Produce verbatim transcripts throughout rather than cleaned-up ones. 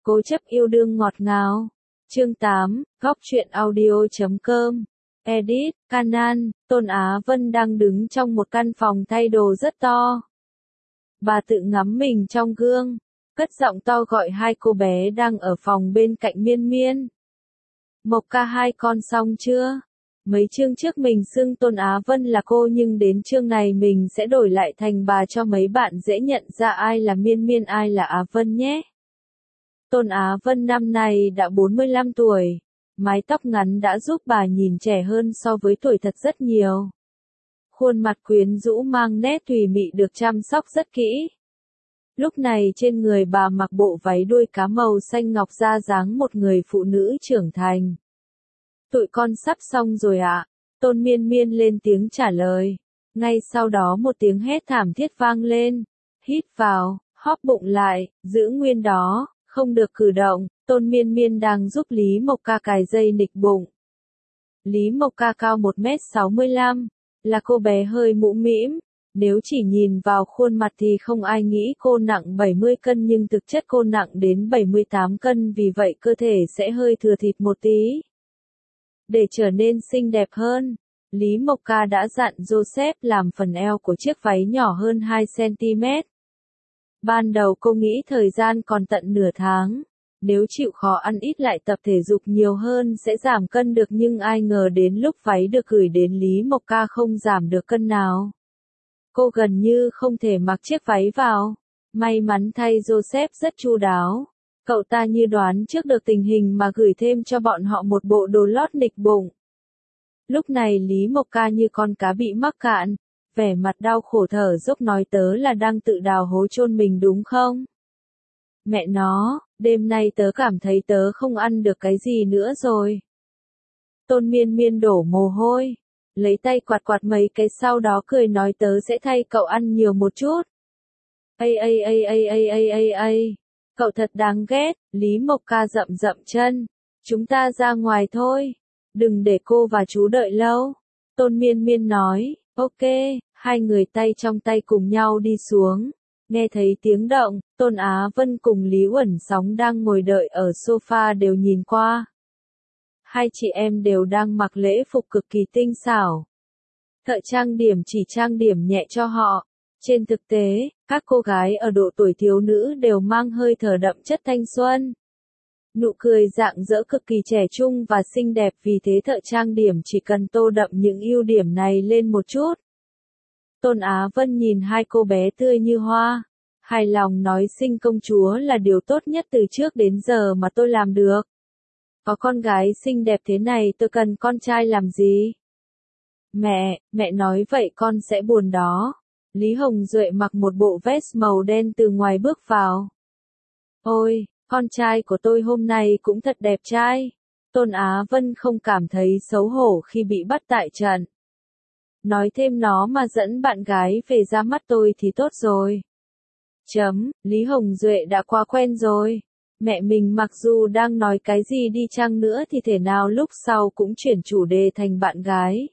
Cố chấp yêu đương ngọt ngào. Chương tám, góc truyện audio chấm com. Edit, Canan, Tôn Á Vân đang đứng trong một căn phòng thay đồ rất to. Bà tự ngắm mình trong gương, cất giọng to gọi hai cô bé đang ở phòng bên cạnh Miên Miên. Mộc ca, hai con xong chưa? Mấy chương trước mình xưng Tôn Á Vân là cô, nhưng đến chương này mình sẽ đổi lại thành bà cho mấy bạn dễ nhận ra ai là Miên Miên ai là Á Vân nhé. Tôn Á Vân năm nay đã bốn mươi lăm tuổi, mái tóc ngắn đã giúp bà nhìn trẻ hơn so với tuổi thật rất nhiều. Khuôn mặt quyến rũ mang nét thùy mị được chăm sóc rất kỹ. Lúc này trên người bà mặc bộ váy đuôi cá màu xanh ngọc, ra dáng một người phụ nữ trưởng thành. Tụi con sắp xong rồi ạ. Tôn Miên Miên lên tiếng trả lời. Ngay sau đó một tiếng hét thảm thiết vang lên. Hít vào, hóp bụng lại, giữ nguyên đó, không được cử động. Tôn Miên Miên đang giúp Lý Mộc Ca cài dây nịch bụng. Lý Mộc Ca cao một mét sáu mươi lăm, là cô bé hơi mũ mĩm. Nếu chỉ nhìn vào khuôn mặt thì không ai nghĩ cô nặng bảy mươi cân, nhưng thực chất cô nặng đến bảy mươi tám cân, vì vậy cơ thể sẽ hơi thừa thịt một tí. Để trở nên xinh đẹp hơn, Lý Mộc Ca đã dặn Joseph làm phần eo của chiếc váy nhỏ hơn hai xăng ti mét. Ban đầu cô nghĩ thời gian còn tận nửa tháng, nếu chịu khó ăn ít lại tập thể dục nhiều hơn sẽ giảm cân được, nhưng ai ngờ đến lúc váy được gửi đến Lý Mộc Ca không giảm được cân nào. Cô gần như không thể mặc chiếc váy vào. May mắn thay Joseph rất chu đáo. Cậu ta như đoán trước được tình hình mà gửi thêm cho bọn họ một bộ đồ lót nịch bụng. Lúc này Lý Mộc Ca như con cá bị mắc cạn, vẻ mặt đau khổ thở dốc nói: tớ là đang tự đào hố chôn mình đúng không? Mẹ nó, đêm nay tớ cảm thấy tớ không ăn được cái gì nữa rồi. Tôn Miên Miên đổ mồ hôi, lấy tay quạt quạt mấy cái sau đó cười nói: tớ sẽ thay cậu ăn nhiều một chút. Ây ây ây ây ây ây ây ây, cậu thật đáng ghét. Lý Mộc Ca dậm dậm chân. Chúng ta ra ngoài thôi, đừng để cô và chú đợi lâu. Tôn Miên Miên nói. Ok, hai người tay trong tay cùng nhau đi xuống. Nghe thấy tiếng động, Tôn Á Vân cùng Lý Uẩn Sóng đang ngồi đợi ở sofa đều nhìn qua. Hai chị em đều đang mặc lễ phục cực kỳ tinh xảo. Thợ trang điểm chỉ trang điểm nhẹ cho họ. Trên thực tế, các cô gái ở độ tuổi thiếu nữ đều mang hơi thở đậm chất thanh xuân. Nụ cười rạng rỡ cực kỳ trẻ trung và xinh đẹp, vì thế thợ trang điểm chỉ cần tô đậm những ưu điểm này lên một chút. Tôn Á Vân nhìn hai cô bé tươi như hoa, hài lòng nói: sinh công chúa là điều tốt nhất từ trước đến giờ mà tôi làm được. Có con gái xinh đẹp thế này tôi cần con trai làm gì? Mẹ, mẹ nói vậy con sẽ buồn đó. Lý Hồng Duệ mặc một bộ vest màu đen từ ngoài bước vào. Ôi, con trai của tôi hôm nay cũng thật đẹp trai. Tôn Á Vân không cảm thấy xấu hổ khi bị bắt tại trận. Nói thêm nó mà dẫn bạn gái về ra mắt tôi thì tốt rồi. Chấm, Lý Hồng Duệ đã quá quen rồi. Mẹ mình mặc dù đang nói cái gì đi chăng nữa thì thể nào lúc sau cũng chuyển chủ đề thành bạn gái.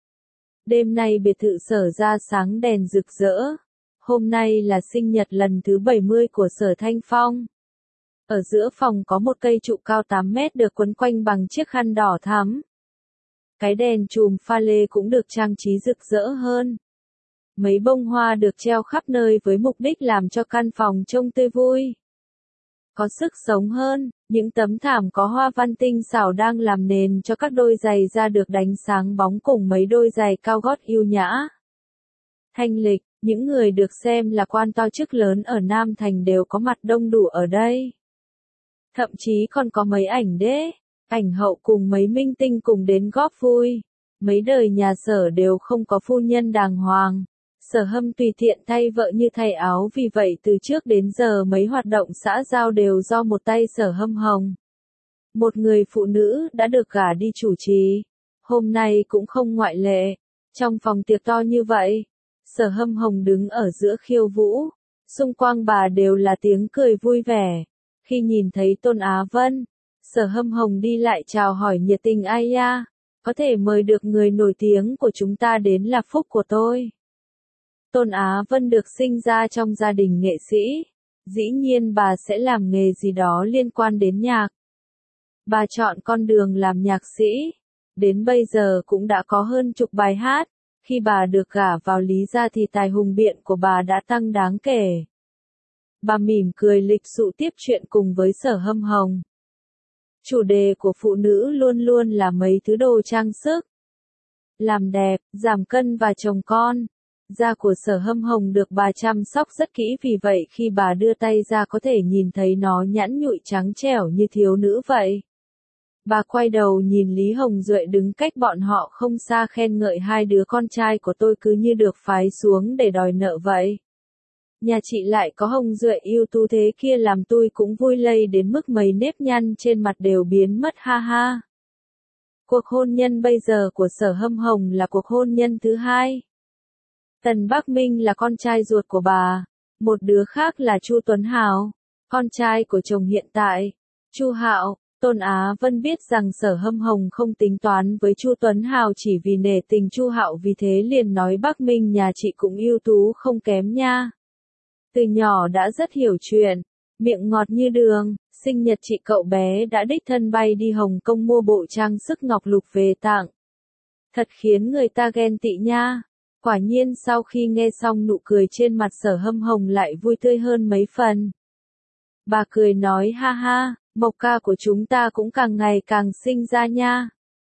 Đêm nay biệt thự Sở ra sáng đèn rực rỡ. Hôm nay là sinh nhật lần thứ bảy mươi của Sở Thanh Phong. Ở giữa phòng có một cây trụ cao tám mét được quấn quanh bằng chiếc khăn đỏ thắm. Cái đèn chùm pha lê cũng được trang trí rực rỡ hơn. Mấy bông hoa được treo khắp nơi với mục đích làm cho căn phòng trông tươi vui, có sức sống hơn. Những tấm thảm có hoa văn tinh xảo đang làm nền cho các đôi giày da được đánh sáng bóng cùng mấy đôi giày cao gót yêu nhã. Thanh lịch, những người được xem là quan to chức lớn ở Nam Thành đều có mặt đông đủ ở đây. Thậm chí còn có mấy ảnh đế, ảnh hậu cùng mấy minh tinh cùng đến góp vui. Mấy đời nhà Sở đều không có phu nhân đàng hoàng. Sở Hâm tùy tiện thay vợ như thay áo, vì vậy từ trước đến giờ mấy hoạt động xã giao đều do một tay Sở Hâm Hồng. Một người phụ nữ đã được gả đi chủ trì. Hôm nay cũng không ngoại lệ. Trong phòng tiệc to như vậy, Sở Hâm Hồng đứng ở giữa khiêu vũ. Xung quanh bà đều là tiếng cười vui vẻ. Khi nhìn thấy Tôn Á Vân, Sở Hâm Hồng đi lại chào hỏi nhiệt tình: ai ya, có thể mời được người nổi tiếng của chúng ta đến là phúc của tôi. Tôn Á Vân được sinh ra trong gia đình nghệ sĩ. Dĩ nhiên bà sẽ làm nghề gì đó liên quan đến nhạc. Bà chọn con đường làm nhạc sĩ. Đến bây giờ cũng đã có hơn chục bài hát. Khi bà được gả vào Lý gia thì tài hùng biện của bà đã tăng đáng kể. Bà mỉm cười lịch sự tiếp chuyện cùng với Sở Hâm Hồng. Chủ đề của phụ nữ luôn luôn là mấy thứ đồ trang sức. Làm đẹp, giảm cân và chồng con. Da của Sở Hâm Hồng được bà chăm sóc rất kỹ, vì vậy khi bà đưa tay ra có thể nhìn thấy nó nhẵn nhụi trắng trẻo như thiếu nữ vậy. Bà quay đầu nhìn Lý Hồng Duệ đứng cách bọn họ không xa, khen ngợi hai đứa con trai của tôi cứ như được phái xuống để đòi nợ vậy. Nhà chị lại có Hồng Duệ yêu tú thế kia làm tôi cũng vui lây đến mức mấy nếp nhăn trên mặt đều biến mất, ha ha. Cuộc hôn nhân bây giờ của Sở Hâm Hồng là cuộc hôn nhân thứ hai. Tần Bắc Minh là con trai ruột của bà, một đứa khác là Chu Tuấn Hào, con trai của chồng hiện tại, Chu Hạo. Tôn Á Vân biết rằng Sở Hâm Hồng không tính toán với Chu Tuấn Hào chỉ vì nể tình Chu Hạo, vì thế liền nói Bắc Minh nhà chị cũng ưu tú không kém nha. Từ nhỏ đã rất hiểu chuyện, miệng ngọt như đường, sinh nhật chị cậu bé đã đích thân bay đi Hồng Kông mua bộ trang sức ngọc lục về tặng. Thật khiến người ta ghen tị nha. Quả nhiên sau khi nghe xong nụ cười trên mặt Sở Hâm Hồng lại vui tươi hơn mấy phần. Bà cười nói ha ha, Mộc ca của chúng ta cũng càng ngày càng xinh ra nha.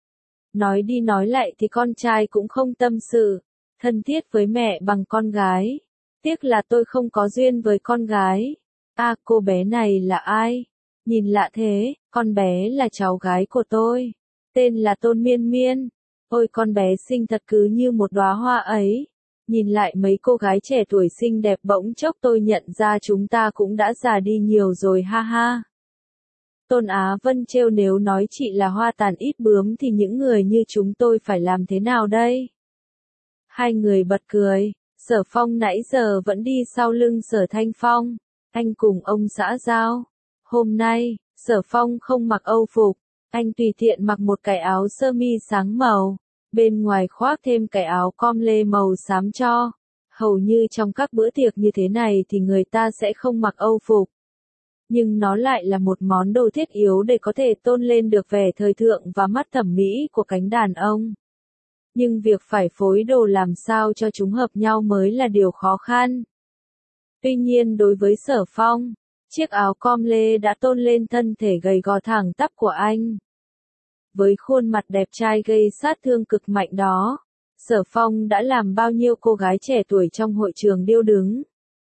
Nói đi nói lại thì con trai cũng không tâm sự, thân thiết với mẹ bằng con gái. Tiếc là tôi không có duyên với con gái. À, cô bé này là ai? Nhìn lạ thế, con bé là cháu gái của tôi. Tên là Tôn Miên Miên. Ôi con bé xinh thật cứ như một đóa hoa ấy. Nhìn lại mấy cô gái trẻ tuổi xinh đẹp bỗng chốc tôi nhận ra chúng ta cũng đã già đi nhiều rồi, ha ha. Tôn Á Vân trêu, nếu nói chị là hoa tàn ít bướm thì những người như chúng tôi phải làm thế nào đây? Hai người bật cười. Sở Phong nãy giờ vẫn đi sau lưng Sở Thanh Phong. Anh cùng ông xã giao. Hôm nay, Sở Phong không mặc âu phục. Anh tùy tiện mặc một cái áo sơ mi sáng màu. Bên ngoài khoác thêm cái áo com lê màu xám cho. Hầu như trong các bữa tiệc như thế này thì người ta sẽ không mặc âu phục. Nhưng nó lại là một món đồ thiết yếu để có thể tôn lên được vẻ thời thượng và mắt thẩm mỹ của cánh đàn ông. Nhưng việc phải phối đồ làm sao cho chúng hợp nhau mới là điều khó khăn. Tuy nhiên đối với Sở Phong, chiếc áo com lê đã tôn lên thân thể gầy gò thẳng tắp của anh. Với khuôn mặt đẹp trai gây sát thương cực mạnh đó, Sở Phong đã làm bao nhiêu cô gái trẻ tuổi trong hội trường điêu đứng.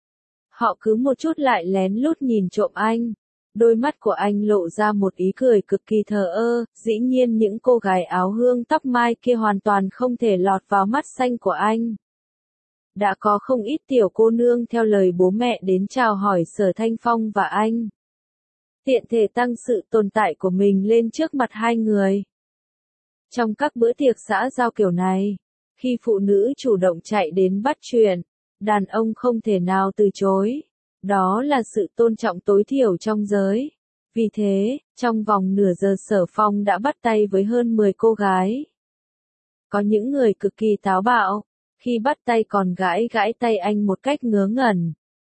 Họ cứ một chút lại lén lút nhìn trộm anh. Đôi mắt của anh lộ ra một ý cười cực kỳ thờ ơ, dĩ nhiên những cô gái áo hương tóc mai kia hoàn toàn không thể lọt vào mắt xanh của anh. Đã có không ít tiểu cô nương theo lời bố mẹ đến chào hỏi Sở Thanh Phong và anh. Tiện thể tăng sự tồn tại của mình lên trước mặt hai người. Trong các bữa tiệc xã giao kiểu này, khi phụ nữ chủ động chạy đến bắt chuyện, đàn ông không thể nào từ chối. Đó là sự tôn trọng tối thiểu trong giới. Vì thế, trong vòng nửa giờ Sở Phong đã bắt tay với hơn mười cô gái. Có những người cực kỳ táo bạo, khi bắt tay còn gãi gãi tay anh một cách ngớ ngẩn.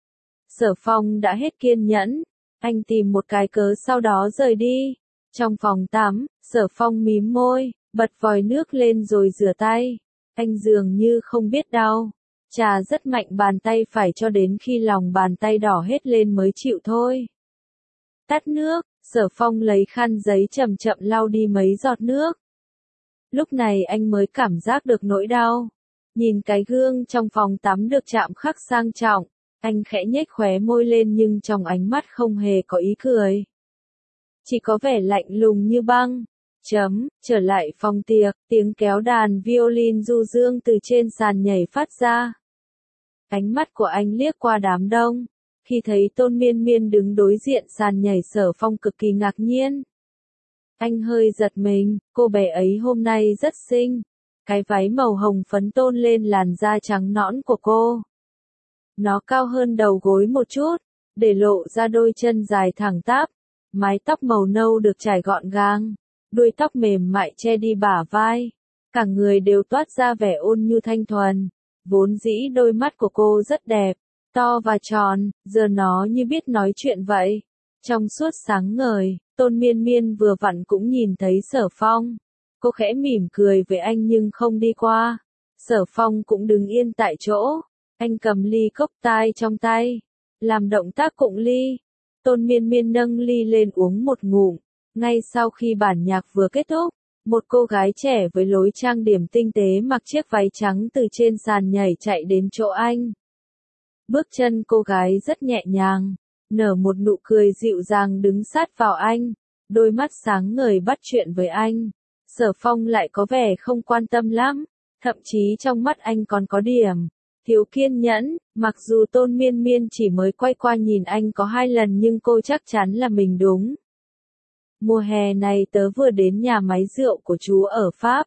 Sở Phong đã hết kiên nhẫn, anh tìm một cái cớ sau đó rời đi. Trong phòng tắm, Sở Phong mím môi, bật vòi nước lên rồi rửa tay. Anh dường như không biết đau. Trà rất mạnh bàn tay phải cho đến khi lòng bàn tay đỏ hết lên mới chịu thôi. Tắt nước, Sở Phong lấy khăn giấy chậm chậm lau đi mấy giọt nước. Lúc này anh mới cảm giác được nỗi đau. Nhìn cái gương trong phòng tắm được chạm khắc sang trọng, anh khẽ nhếch khóe môi lên nhưng trong ánh mắt không hề có ý cười. Chỉ có vẻ lạnh lùng như băng. Chấm, trở lại phòng tiệc, tiếng kéo đàn violin du dương từ trên sàn nhảy phát ra. Ánh mắt của anh liếc qua đám đông, khi thấy Tôn Miên Miên đứng đối diện sàn nhảy, Sở Phong cực kỳ ngạc nhiên. Anh hơi giật mình, cô bé ấy hôm nay rất xinh. Cái váy màu hồng phấn tôn lên làn da trắng nõn của cô. Nó cao hơn đầu gối một chút, để lộ ra đôi chân dài thẳng tắp. Mái tóc màu nâu được trải gọn gàng, đuôi tóc mềm mại che đi bả vai. Cả người đều toát ra vẻ ôn nhu thanh thuần. Vốn dĩ đôi mắt của cô rất đẹp, to và tròn, giờ nó như biết nói chuyện vậy. Trong suốt sáng ngời, Tôn Miên Miên vừa vặn cũng nhìn thấy Sở Phong. Cô khẽ mỉm cười với anh nhưng không đi qua. Sở Phong cũng đứng yên tại chỗ. Anh cầm ly cốc tai trong tay, làm động tác cụng ly. Tôn Miên Miên nâng ly lên uống một ngụm. Ngay sau khi bản nhạc vừa kết thúc, một cô gái trẻ với lối trang điểm tinh tế mặc chiếc váy trắng từ trên sàn nhảy chạy đến chỗ anh. Bước chân cô gái rất nhẹ nhàng, nở một nụ cười dịu dàng đứng sát vào anh, đôi mắt sáng ngời bắt chuyện với anh. Sở Phong lại có vẻ không quan tâm lắm, thậm chí trong mắt anh còn có điểm thiếu kiên nhẫn. Mặc dù Tôn Miên Miên chỉ mới quay qua nhìn anh có hai lần nhưng cô chắc chắn là mình đúng. Mùa hè này tớ vừa đến nhà máy rượu của chú ở Pháp.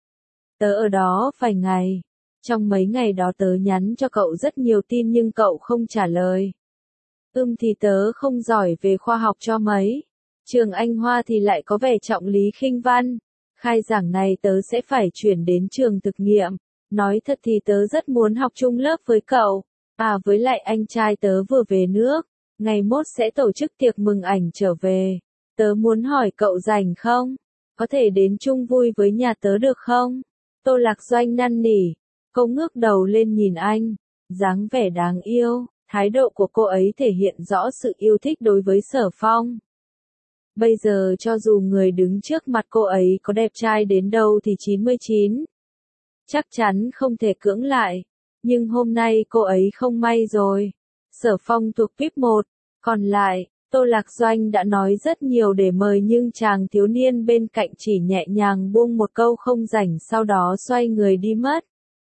Tớ ở đó vài ngày. Trong mấy ngày đó tớ nhắn cho cậu rất nhiều tin nhưng cậu không trả lời. Ừm thì tớ không giỏi về khoa học cho mấy. Trường Anh Hoa thì lại có vẻ trọng lý khinh văn. Khai giảng này tớ sẽ phải chuyển đến trường thực nghiệm. Nói thật thì tớ rất muốn học chung lớp với cậu. À với lại anh trai tớ vừa về nước. Ngày mốt sẽ tổ chức tiệc mừng ảnh trở về. Tớ muốn hỏi cậu rảnh không? Có thể đến chung vui với nhà tớ được không? Tô Lạc Doanh năn nỉ. Cô ngước đầu lên nhìn anh. Dáng vẻ đáng yêu. Thái độ của cô ấy thể hiện rõ sự yêu thích đối với Sở Phong. Bây giờ cho dù người đứng trước mặt cô ấy có đẹp trai đến đâu thì chín mươi chín. Chắc chắn không thể cưỡng lại. Nhưng hôm nay cô ấy không may rồi. Sở Phong thuộc víp một. Còn lại, Tô Lạc Doanh đã nói rất nhiều để mời nhưng chàng thiếu niên bên cạnh chỉ nhẹ nhàng buông một câu không rảnh sau đó xoay người đi mất.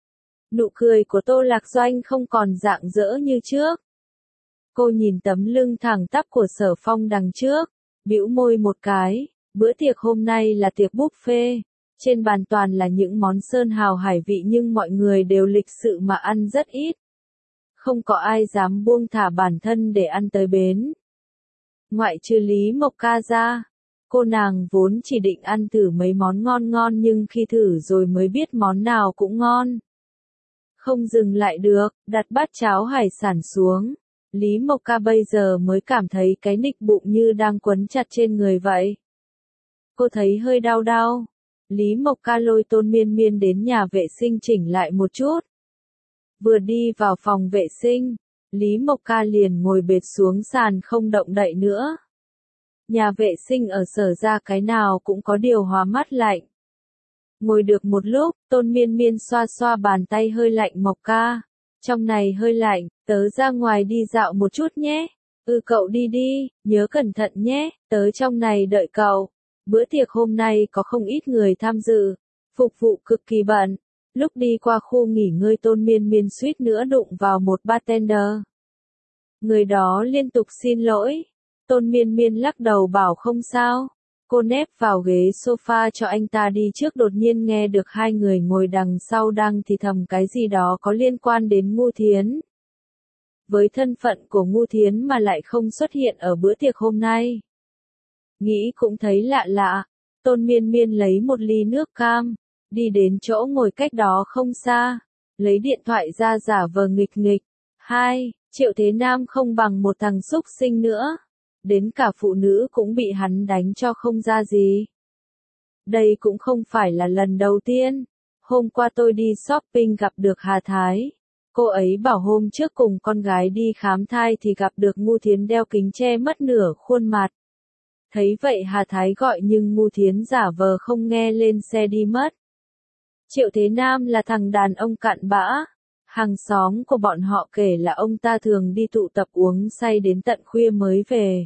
Nụ cười của Tô Lạc Doanh không còn rạng rỡ như trước. Cô nhìn tấm lưng thẳng tắp của Sở Phong đằng trước, bĩu môi một cái. Bữa tiệc hôm nay là tiệc buffet. Trên bàn toàn là những món sơn hào hải vị nhưng mọi người đều lịch sự mà ăn rất ít. Không có ai dám buông thả bản thân để ăn tới bến. Ngoại trừ Lý Mộc Ca ra, cô nàng vốn chỉ định ăn thử mấy món ngon ngon nhưng khi thử rồi mới biết món nào cũng ngon. Không dừng lại được, đặt bát cháo hải sản xuống. Lý Mộc Ca bây giờ mới cảm thấy cái nịch bụng như đang quấn chặt trên người vậy. Cô thấy hơi đau đau. Lý Mộc Ca lôi Tôn Miên Miên đến nhà vệ sinh chỉnh lại một chút. Vừa đi vào phòng vệ sinh, Lý Mộc Ca liền ngồi bệt xuống sàn không động đậy nữa. Nhà vệ sinh ở Sở ra cái nào cũng có điều hòa mát lạnh. Ngồi được một lúc, Tôn Miên Miên xoa xoa bàn tay hơi lạnh Mộc Ca. Trong này hơi lạnh, tớ ra ngoài đi dạo một chút nhé. Ừ cậu đi đi, nhớ cẩn thận nhé, tớ trong này đợi cậu. Bữa tiệc hôm nay có không ít người tham dự, phục vụ cực kỳ bận. Lúc đi qua khu nghỉ ngơi Tôn Miên Miên suýt nữa đụng vào một bartender. Người đó liên tục xin lỗi. Tôn Miên Miên lắc đầu bảo không sao. Cô nép vào ghế sofa cho anh ta đi trước đột nhiên nghe được hai người ngồi đằng sau đang thì thầm cái gì đó có liên quan đến Ngu Thiến. Với thân phận của Ngu Thiến mà lại không xuất hiện ở bữa tiệc hôm nay. Nghĩ cũng thấy lạ lạ. Tôn Miên Miên lấy một ly nước cam, đi đến chỗ ngồi cách đó không xa, lấy điện thoại ra giả vờ nghịch nghịch. Hai, Triệu Thế Nam không bằng một thằng xúc sinh nữa. Đến cả phụ nữ cũng bị hắn đánh cho không ra gì. Đây cũng không phải là lần đầu tiên. Hôm qua tôi đi shopping gặp được Hà Thái. Cô ấy bảo hôm trước cùng con gái đi khám thai thì gặp được Ngu Thiến đeo kính che mất nửa khuôn mặt. Thấy vậy Hà Thái gọi nhưng Ngu Thiến giả vờ không nghe lên xe đi mất. Triệu Thế Nam là thằng đàn ông cặn bã. Hàng xóm của bọn họ kể là ông ta thường đi tụ tập uống say đến tận khuya mới về.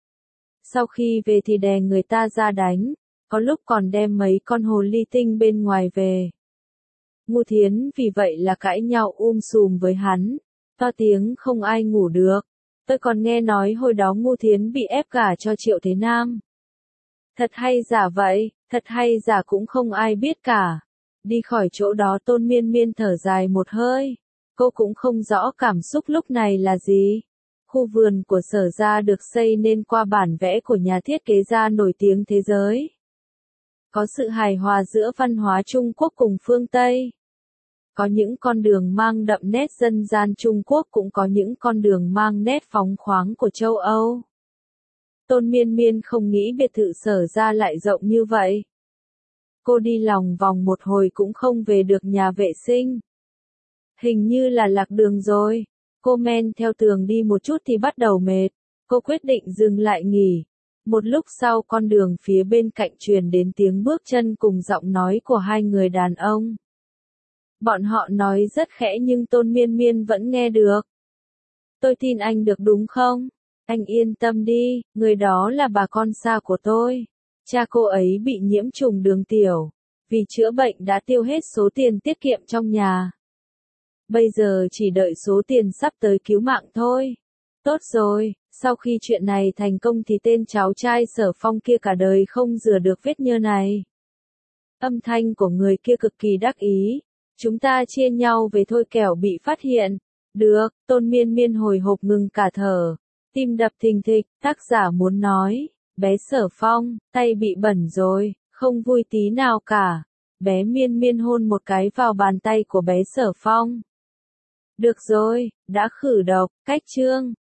Sau khi về thì đè người ta ra đánh, có lúc còn đem mấy con hồ ly tinh bên ngoài về. Ngu Thiến vì vậy là cãi nhau um sùm với hắn, to tiếng không ai ngủ được. Tôi còn nghe nói hồi đó Ngu Thiến bị ép gả cho Triệu Thế Nam. Thật hay giả vậy, thật hay giả cũng không ai biết cả. Đi khỏi chỗ đó Tôn Miên Miên thở dài một hơi. Cô cũng không rõ cảm xúc lúc này là gì. Khu vườn của Sở gia được xây nên qua bản vẽ của nhà thiết kế gia nổi tiếng thế giới. Có sự hài hòa giữa văn hóa Trung Quốc cùng phương Tây. Có những con đường mang đậm nét dân gian Trung Quốc, cũng có những con đường mang nét phóng khoáng của châu Âu. Tôn Miên Miên không nghĩ biệt thự Sở ra lại rộng như vậy. Cô đi lòng vòng một hồi cũng không về được nhà vệ sinh. Hình như là lạc đường rồi. Cô men theo tường đi một chút thì bắt đầu mệt. Cô quyết định dừng lại nghỉ. Một lúc sau con đường phía bên cạnh truyền đến tiếng bước chân cùng giọng nói của hai người đàn ông. Bọn họ nói rất khẽ nhưng Tôn Miên Miên vẫn nghe được. Tôi tin anh được đúng không? Anh yên tâm đi, người đó là bà con xa của tôi. Cha cô ấy bị nhiễm trùng đường tiểu. Vì chữa bệnh đã tiêu hết số tiền tiết kiệm trong nhà. Bây giờ chỉ đợi số tiền sắp tới cứu mạng thôi. Tốt rồi, sau khi chuyện này thành công thì tên cháu trai Sở Phong kia cả đời không rửa được vết nhơ này. Âm thanh của người kia cực kỳ đắc ý. Chúng ta chia nhau về thôi kẻo bị phát hiện. Được, Tôn Miên Miên hồi hộp ngừng cả thở. Tim đập thình thịch, tác giả muốn nói. Bé Sở Phong, tay bị bẩn rồi, không vui tí nào cả. Bé Miên Miên hôn một cái vào bàn tay của bé Sở Phong. Được rồi, đã khử độc, cách chương.